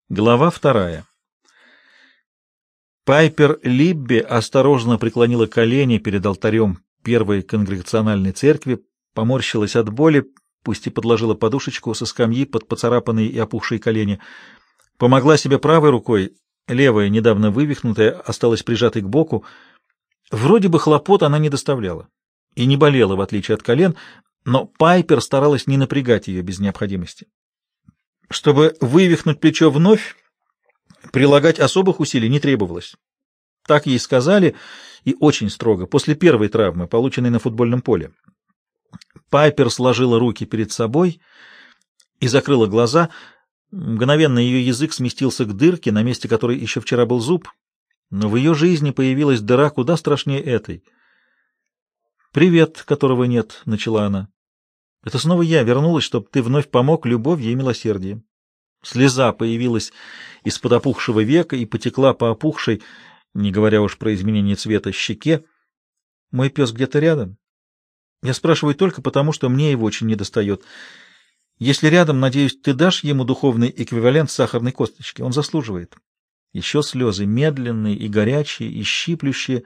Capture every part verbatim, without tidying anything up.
Глава вторая. Пайпер Либби осторожно преклонила колени перед алтарем первой конгрегациональной церкви, поморщилась от боли, пусть и подложила подушечку со скамьи под поцарапанные и опухшие колени, помогла себе правой рукой, левая, недавно вывихнутая, осталась прижатой к боку. Вроде бы хлопот она не доставляла и не болела, в отличие от колен, но Пайпер старалась не напрягать ее без необходимости. Чтобы вывихнуть плечо вновь, прилагать особых усилий не требовалось. Так ей сказали, и очень строго, после первой травмы, полученной на футбольном поле. Пайпер сложила руки перед собой и закрыла глаза. Мгновенно ее язык сместился к дырке, на месте которой еще вчера был зуб, но в ее жизни появилась дыра куда страшнее этой. «Привет, которого нет», — начала она. «Это снова я вернулась, чтобы ты вновь помог любовью и милосердием». Слеза появилась из-под опухшего века и потекла по опухшей, не говоря уж про изменение цвета, щеке. «Мой пес где-то рядом?» «Я спрашиваю только потому, что мне его очень недостает. Если рядом, надеюсь, ты дашь ему духовный эквивалент сахарной косточки. Он заслуживает». Еще слезы, медленные и горячие, и щиплющие.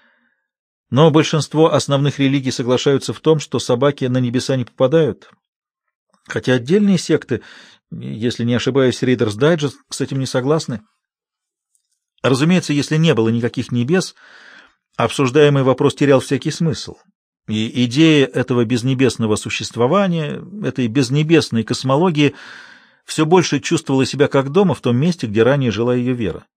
Но большинство основных религий соглашаются в том, что собаки на небеса не попадают. Хотя отдельные секты, если не ошибаюсь, Reader's Digest, с этим не согласны. Разумеется, если не было никаких небес, обсуждаемый вопрос терял всякий смысл. И идея этого безнебесного существования, этой безнебесной космологии все больше чувствовала себя как дома в том месте, где ранее жила ее вера.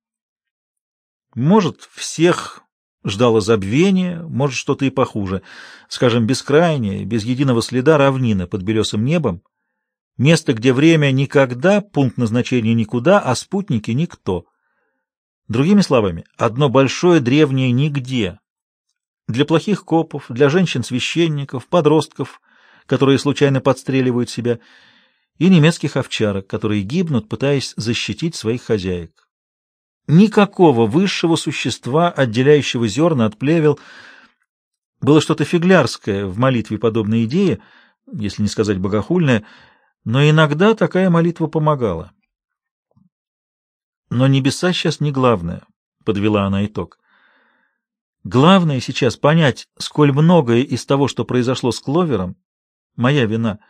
Может, всех ждало забвение, может, что-то и похуже. Скажем, бескрайняя, без единого следа равнина под белесым небом, место, где время никогда, пункт назначения никуда, а спутники никто. Другими словами, одно большое древнее нигде. Для плохих копов, для женщин-священников, подростков, которые случайно подстреливают себя, и немецких овчарок, которые гибнут, пытаясь защитить своих хозяек. Никакого высшего существа, отделяющего зерна от плевел. Было что-то фиглярское в молитве подобной идеи, если не сказать богохульное, но иногда такая молитва помогала. Но небеса сейчас не главное, — подвела она итог. Главное сейчас понять, сколь многое из того, что произошло с Кловером, моя вина.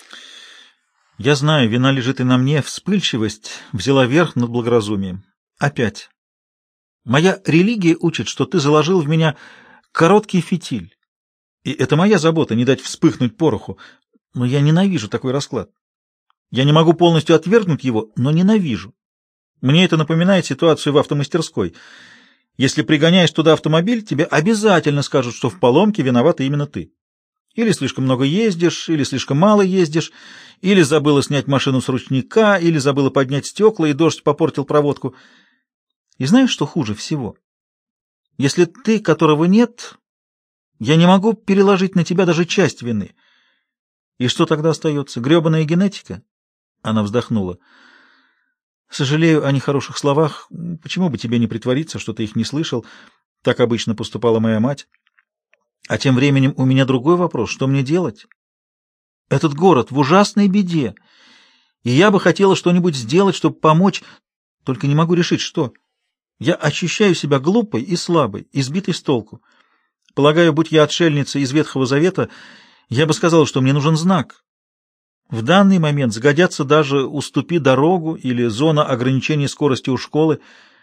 Я знаю, вина лежит и на мне, вспыльчивость взяла верх над благоразумием. Опять. Моя религия учит, что ты заложил в меня короткий фитиль. И это моя забота, не дать вспыхнуть пороху. Но я ненавижу такой расклад. Я не могу полностью отвергнуть его, но ненавижу. Мне это напоминает ситуацию в автомастерской. Если пригоняешь туда автомобиль, тебе обязательно скажут, что в поломке виновата именно ты. Или слишком много ездишь, или слишком мало ездишь, или забыла снять машину с ручника, или забыла поднять стекла, и дождь попортил проводку. И знаешь, что хуже всего? Если ты, которого нет, я не могу переложить на тебя даже часть вины. И что тогда остается? Гребаная генетика? Она вздохнула. Сожалею о нехороших словах. Почему бы тебе не притвориться, что ты их не слышал? Так обычно поступала моя мать. А тем временем у меня другой вопрос. Что мне делать? Этот город в ужасной беде, и я бы хотела что-нибудь сделать, чтобы помочь, только не могу решить, что. Я ощущаю себя глупой и слабой, избитой с толку. Полагаю, будь я отшельницей из Ветхого Завета, я бы сказала, что мне нужен знак. В данный момент сгодятся даже «уступи дорогу» или «зона ограничения скорости у школы».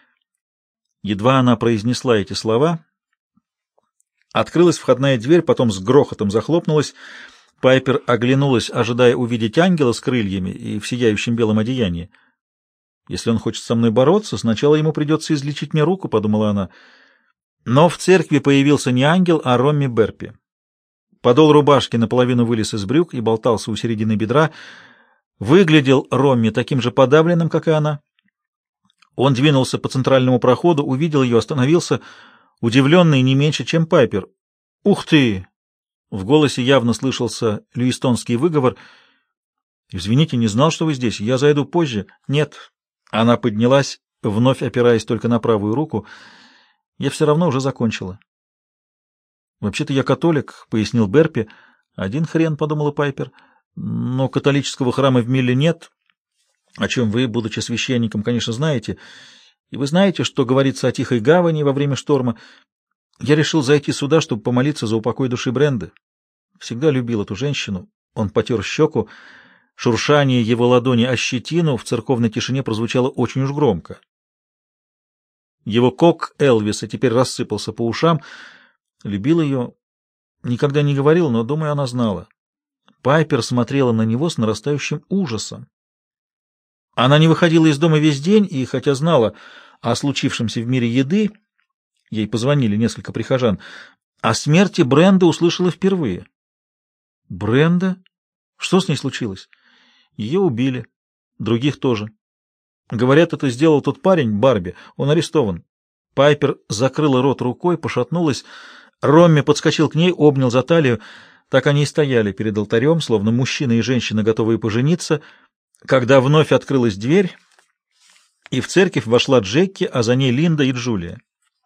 Едва она произнесла эти слова, открылась входная дверь, потом с грохотом захлопнулась. Пайпер оглянулась, ожидая увидеть ангела с крыльями и в сияющем белом одеянии. «Если он хочет со мной бороться, сначала ему придется излечить мне руку», — подумала она. Но в церкви появился не ангел, а Ромми Берпи. Подол рубашки наполовину вылез из брюк и болтался у середины бедра. Выглядел Ромми таким же подавленным, как и она. Он двинулся по центральному проходу, увидел ее, остановился, удивленный не меньше, чем Пайпер. «Ух ты!» В голосе явно слышался люистонский выговор. «Извините, не знал, что вы здесь. Я зайду позже». «Нет». Она поднялась, вновь опираясь только на правую руку. «Я все равно уже закончила». «Вообще-то я католик», — пояснил Берпи. «Один хрен», — подумала Пайпер. «Но католического храма в Милле нет. о чем вы, будучи священником, конечно, знаете. И вы знаете, что говорится о Тихой Гавани во время шторма. Я решил зайти сюда, чтобы помолиться за упокой души Бренды. Всегда любил эту женщину. Он потер щеку. Шуршание его ладони о щетину в церковной тишине прозвучало очень уж громко. Его кок Элвиса теперь рассыпался по ушам. Любил ее. Никогда не говорил, но, думаю, она знала. Пайпер смотрела на него с нарастающим ужасом. Она не выходила из дома весь день, и, хотя знала о случившемся в мире еды, ей позвонили несколько прихожан, о смерти Бренды услышала впервые. Бренда? Что с ней случилось? Ее убили. Других тоже. Говорят, это сделал тот парень, Барби. Он арестован. Пайпер закрыла рот рукой, пошатнулась. Ромми подскочил к ней, обнял за талию. Так они и стояли перед алтарем, словно мужчина и женщина, готовые пожениться, когда вновь открылась дверь, и в церковь вошла Джекки, а за ней Линда и Джулия.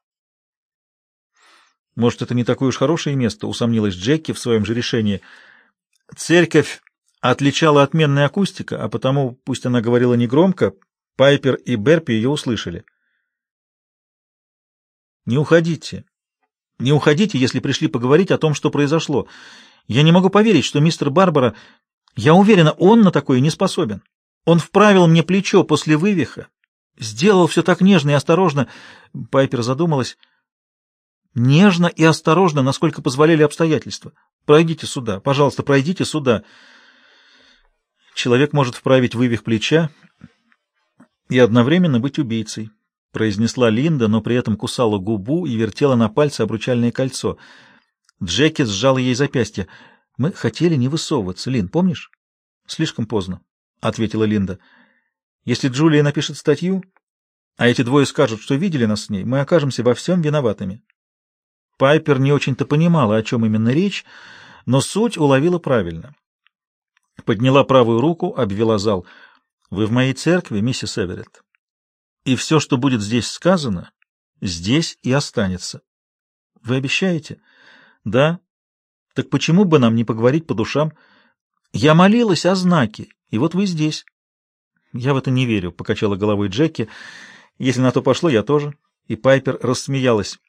«Может, это не такое уж хорошее место», — усомнилась Джекки в своем же решении. Церковь отличала отменная акустика, а потому, пусть она говорила негромко, Пайпер и Берпи ее услышали. «Не уходите. Не уходите, если пришли поговорить о том, что произошло. Я не могу поверить, что мистер Барбара... Я уверена, он на такое не способен. Он вправил мне плечо после вывиха, сделал все так нежно и осторожно». Пайпер задумалась. «Нежно и осторожно, насколько позволяли обстоятельства. Пройдите сюда, пожалуйста, пройдите сюда». Человек может вправить вывих плеча и одновременно быть убийцей, произнесла Линда, но при этом кусала губу и вертела на пальце обручальное кольцо. Джеки сжала ей запястье. «Мы хотели не высовываться, Лин, помнишь?» «Слишком поздно», — ответила Линда. «Если Джулия напишет статью, а эти двое скажут, что видели нас с ней, мы окажемся во всем виноватыми». Пайпер не очень-то понимала, о чем именно речь, но суть уловила правильно. Подняла правую руку, обвела зал. «Вы в моей церкви, миссис Эверетт, и все, что будет здесь сказано, здесь и останется. Вы обещаете?» «Да. Так почему бы нам не поговорить по душам? Я молилась о знаке, и вот вы здесь». «Я в это не верю», — покачала головой Джеки. «Если на то пошло, я тоже». И Пайпер рассмеялась.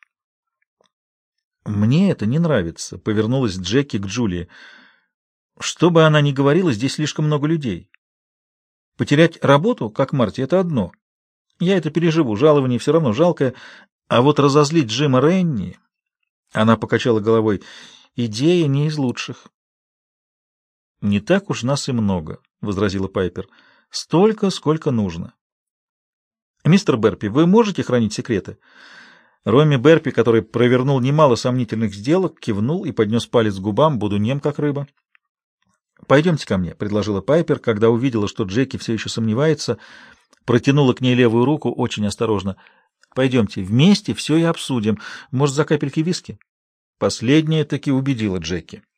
«Мне это не нравится», — повернулась Джеки к Джулии. «Что бы она ни говорила, здесь слишком много людей. Потерять работу, как Марти, — это одно. Я это переживу, жалование все равно жалкое. А вот разозлить Джима Ренни...» Она покачала головой. «Идея не из лучших». «Не так уж нас и много», — возразила Пайпер. «Столько, сколько нужно». «Мистер Берпи, вы можете хранить секреты?» Ромми Берпи, который провернул немало сомнительных сделок, кивнул и поднес палец к губам. «Буду нем, как рыба». «Пойдемте ко мне», — предложила Пайпер, когда увидела, что Джеки все еще сомневается, протянула к ней левую руку очень осторожно. «Пойдемте, вместе все и обсудим. Может, за капельки виски?» Последняя таки убедила Джеки.